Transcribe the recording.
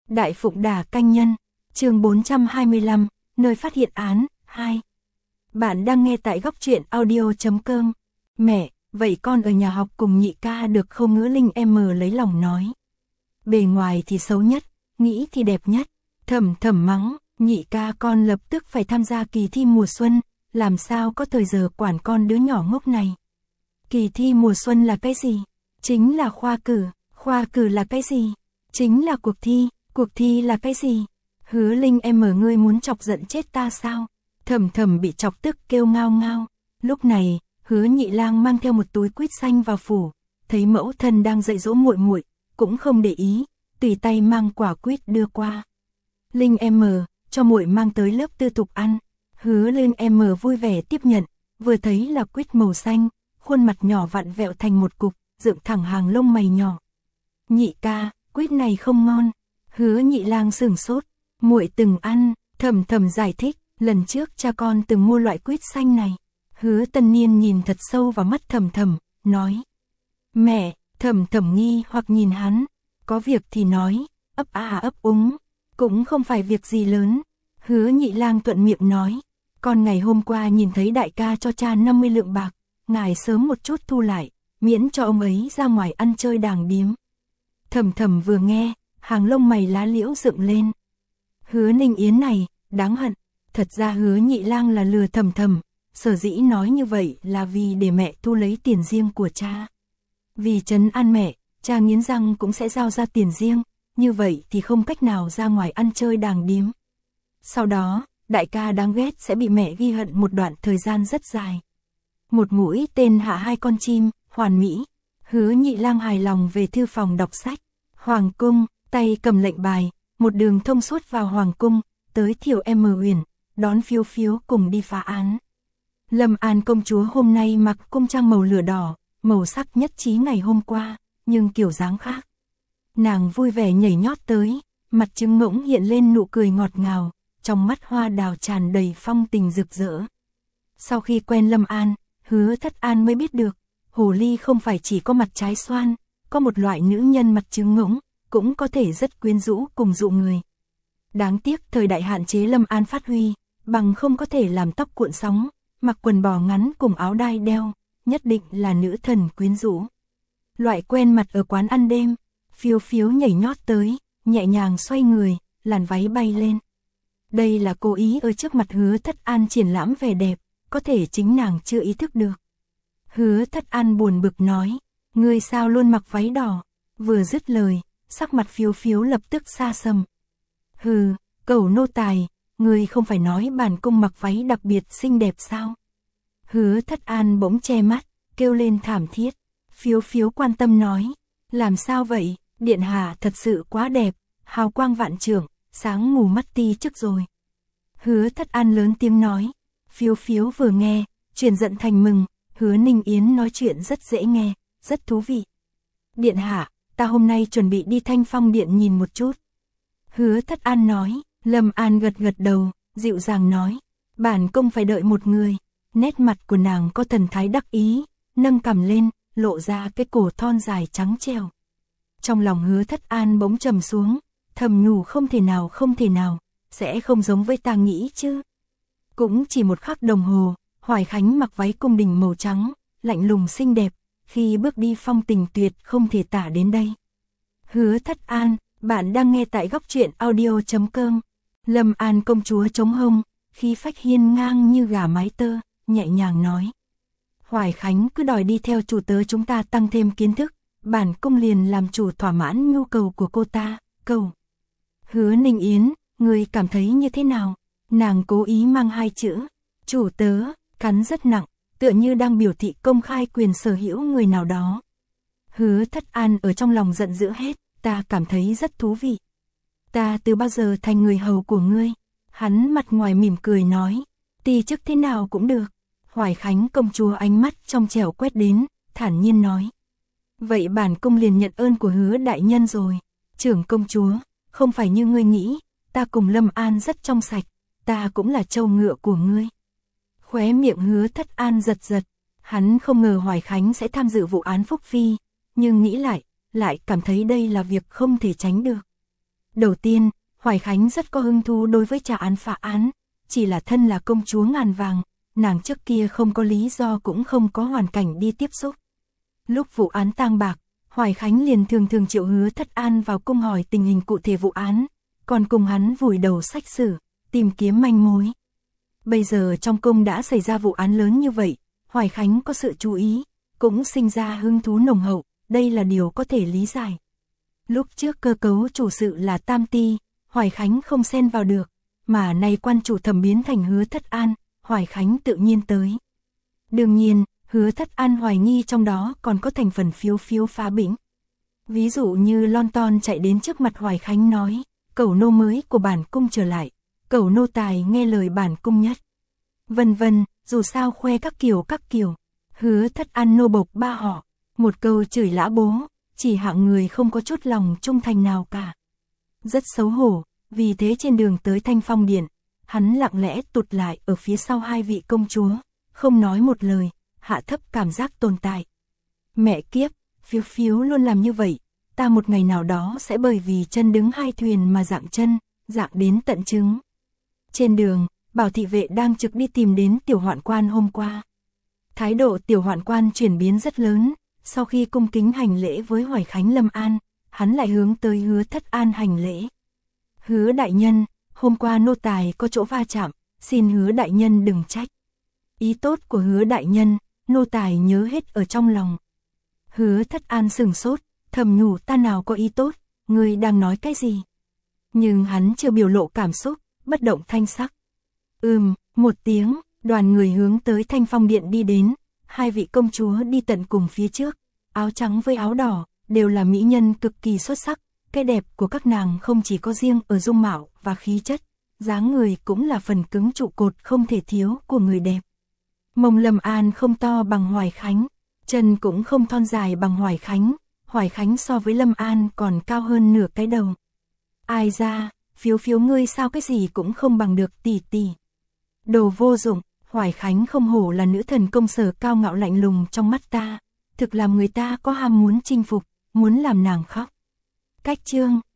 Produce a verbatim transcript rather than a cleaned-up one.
Đại Phụng Đà Canh Nhân, chương bốn trăm hai mươi lăm, nơi phát hiện án, hai. Bạn đang nghe tại góc truyện audio chấm com. Mẹ, vậy con ở nhà học cùng nhị ca được không? Ngữ Linh em lấy lòng nói. Bề ngoài thì xấu nhất, nghĩ thì đẹp nhất. Thầm thầm mắng, nhị ca con lập tức phải tham gia kỳ thi mùa xuân, làm sao có thời giờ quản con đứa nhỏ ngốc này. Kỳ thi mùa xuân là cái gì? Chính là khoa cử, khoa cử là cái gì? Chính là cuộc thi, cuộc thi là cái gì? Hứa Linh em ở ngươi muốn chọc giận chết ta sao? Thầm thầm bị chọc tức kêu ngao ngao. Lúc này, Hứa Nhị Lang mang theo một túi quýt xanh vào phủ, thấy mẫu thân đang dạy dỗ muội muội, cũng không để ý, tùy tay mang quả quýt đưa qua. Linh em, cho muội mang tới lớp tư thục ăn. Hứa Linh em vui vẻ tiếp nhận, vừa thấy là quýt màu xanh, khuôn mặt nhỏ vặn vẹo thành một cục, dựng thẳng hàng lông mày nhỏ. Nhị ca, quýt này không ngon. Hứa Nhị Lang sửng sốt, muội từng ăn. Thầm thầm giải thích, lần trước cha con từng mua loại quýt xanh này. Hứa Tân Niên nhìn thật sâu vào mắt Thầm Thầm, nói: Mẹ. Thầm Thầm nghi hoặc nhìn hắn, có việc thì nói, ấp a ấp úng, cũng không phải việc gì lớn. Hứa Nhị Lang thuận miệng nói: Con ngày hôm qua nhìn thấy đại ca cho cha năm mươi lượng bạc, ngài sớm một chút thu lại, miễn cho ông ấy ra ngoài ăn chơi đàng điếm. Thầm Thầm vừa nghe, hàng lông mày lá liễu dựng lên. Hứa Ninh Yến này, đáng hận. Thật ra Hứa Nhị Lang là lừa Thầm Thầm, sở dĩ nói như vậy là vì để mẹ thu lấy tiền riêng của cha. Vì trấn an mẹ, cha nghiến răng cũng sẽ giao ra tiền riêng, như vậy thì không cách nào ra ngoài ăn chơi đàng điếm. Sau đó, đại ca đáng ghét sẽ bị mẹ ghi hận một đoạn thời gian rất dài. Một mũi tên hạ hai con chim, hoàn mỹ. Hứa Nhị Lang hài lòng về thư phòng đọc sách. Hoàng cung, tay cầm lệnh bài, một đường thông suốt vào hoàng cung, tới Thiệu em Uyển, đón Phiếu Phiếu cùng đi phá án. Lâm An công chúa hôm nay mặc cung trang màu lửa đỏ, màu sắc nhất trí ngày hôm qua, nhưng kiểu dáng khác. Nàng vui vẻ nhảy nhót tới, mặt trứng ngỗng hiện lên nụ cười ngọt ngào, trong mắt hoa đào tràn đầy phong tình rực rỡ. Sau khi quen Lâm An, Hứa Thất An mới biết được, hồ ly không phải chỉ có mặt trái xoan, có một loại nữ nhân mặt trứng ngỗng, cũng có thể rất quyến rũ cùng dụ người. Đáng tiếc thời đại hạn chế Lâm An phát huy, bằng không có thể làm tóc cuộn sóng, mặc quần bò ngắn cùng áo đai đeo, nhất định là nữ thần quyến rũ. Loại quen mặt ở quán ăn đêm, Phiếu Phiếu nhảy nhót tới, nhẹ nhàng xoay người, làn váy bay lên. Đây là cố ý ở trước mặt Hứa Thất An triển lãm vẻ đẹp, có thể chính nàng chưa ý thức được. Hứa Thất An buồn bực nói: Ngươi sao luôn mặc váy đỏ? Vừa dứt lời, sắc mặt Phiếu Phiếu lập tức xa sầm. Hừ, cẩu nô tài, ngươi không phải nói bản cung mặc váy đặc biệt xinh đẹp sao? Hứa Thất An bỗng che mắt, kêu lên thảm thiết. Phiếu Phiếu quan tâm nói: Làm sao vậy? Điện hạ thật sự quá đẹp, hào quang vạn trượng, sáng mù mắt ti trước rồi. Hứa Thất An lớn tiếng nói. Phiếu Phiếu vừa nghe, chuyển giận thành mừng. Hứa Ninh Yến nói chuyện rất dễ nghe, rất thú vị. Điện hạ, ta hôm nay chuẩn bị đi Thanh Phong điện nhìn một chút. Hứa Thất An nói. Lâm An gật gật đầu, dịu dàng nói: Bản cung phải đợi một người. Nét mặt của nàng có thần thái đắc ý, nâng cằm lên, lộ ra cái cổ thon dài trắng trẻo. Trong lòng Hứa Thất An bỗng trầm xuống, thầm nhủ không thể nào không thể nào, sẽ không giống với ta nghĩ chứ. Cũng chỉ một khắc đồng hồ, Hoài Khánh mặc váy cung đình màu trắng, lạnh lùng xinh đẹp, khi bước đi phong tình tuyệt không thể tả đến đây. Hứa Thất An, bạn đang nghe tại góc truyện audio chấm com. Lâm An công chúa chống hông, khí phách hiên ngang như gà mái tơ, nhẹ nhàng nói: Hoài Khánh cứ đòi đi theo chủ tớ chúng ta tăng thêm kiến thức, bản cung liền làm chủ thỏa mãn nhu cầu của cô ta. Cầu. Hứa Ninh Yến, người cảm thấy như thế nào? Nàng cố ý mang hai chữ chủ tớ, cắn rất nặng, tựa như đang biểu thị công khai quyền sở hữu người nào đó. Hứa Thất An ở trong lòng giận dữ hết, ta cảm thấy rất thú vị. Ta từ bao giờ thành người hầu của ngươi? Hắn mặt ngoài mỉm cười nói, ti chức thế nào cũng được. Hoài Khánh công chúa ánh mắt trong trẻo quét đến, thản nhiên nói: Vậy bản cung liền nhận ơn của Hứa đại nhân rồi. Trưởng công chúa, không phải như ngươi nghĩ, ta cùng Lâm An rất trong sạch, ta cũng là trâu ngựa của ngươi. Khóe miệng Hứa Thất An giật giật, hắn không ngờ Hoài Khánh sẽ tham dự vụ án Phúc Phi, nhưng nghĩ lại, lại cảm thấy đây là việc không thể tránh được. Đầu tiên, Hoài Khánh rất có hứng thú đối với tra án phá án, chỉ là thân là công chúa ngàn vàng, nàng trước kia không có lý do cũng không có hoàn cảnh đi tiếp xúc. Lúc vụ án tang bạc, Hoài Khánh liền thường thường triệu Hứa Thất An vào cung hỏi tình hình cụ thể vụ án, còn cùng hắn vùi đầu sách sử, tìm kiếm manh mối. Bây giờ trong cung đã xảy ra vụ án lớn như vậy, Hoài Khánh có sự chú ý, cũng sinh ra hứng thú nồng hậu, đây là điều có thể lý giải. Lúc trước cơ cấu chủ sự là Tam Ti, Hoài Khánh không xen vào được, mà nay quan chủ thẩm biến thành Hứa Thất An, Hoài Khánh tự nhiên tới. Đương nhiên, Hứa Thất An hoài nghi trong đó còn có thành phần phiếu phiếu phá bĩnh. Ví dụ như Lon Ton chạy đến trước mặt Hoài Khánh nói, cẩu nô mới của bản cung trở lại, cẩu nô tài nghe lời bản cung nhất. Vân vân, dù sao khoe các kiểu các kiểu. Hứa Thất An nô bộc ba họ, một câu chửi lã bố, chỉ hạng người không có chút lòng trung thành nào cả. Rất xấu hổ, vì thế trên đường tới Thanh Phong Điện, hắn lặng lẽ tụt lại ở phía sau hai vị công chúa, không nói một lời, hạ thấp cảm giác tồn tại. Mẹ kiếp, phiếu phiếu luôn làm như vậy, ta một ngày nào đó sẽ bởi vì chân đứng hai thuyền mà dạng chân, dạng đến tận trứng. Trên đường, Bảo thị vệ đang trực đi tìm đến Tiểu Hoạn Quan hôm qua. Thái độ Tiểu Hoạn Quan chuyển biến rất lớn, sau khi cung kính hành lễ với Hoài Khánh Lâm An, hắn lại hướng tới Hứa Thất An hành lễ. Hứa đại nhân, hôm qua nô tài có chỗ va chạm, xin Hứa đại nhân đừng trách. Ý tốt của Hứa đại nhân, nô tài nhớ hết ở trong lòng. Hứa Thất An sừng sốt, thầm nhủ ta nào có ý tốt, ngươi đang nói cái gì? Nhưng hắn chưa biểu lộ cảm xúc, bất động thanh sắc. Ừm, một tiếng, đoàn người hướng tới Thanh Phong Điện đi đến, hai vị công chúa đi tận cùng phía trước, áo trắng với áo đỏ, đều là mỹ nhân cực kỳ xuất sắc, cái đẹp của các nàng không chỉ có riêng ở dung mạo và khí chất, dáng người cũng là phần cứng trụ cột không thể thiếu của người đẹp. Mông Lâm An không to bằng Hoài Khánh, chân cũng không thon dài bằng Hoài Khánh, Hoài Khánh so với Lâm An còn cao hơn nửa cái đầu. Ai ra, phiếu phiếu ngươi sao cái gì cũng không bằng được tỷ tỷ. Đồ vô dụng, Hoài Khánh không hổ là nữ thần công sở cao ngạo lạnh lùng trong mắt ta, thực làm người ta có ham muốn chinh phục, muốn làm nàng khóc. Cách chương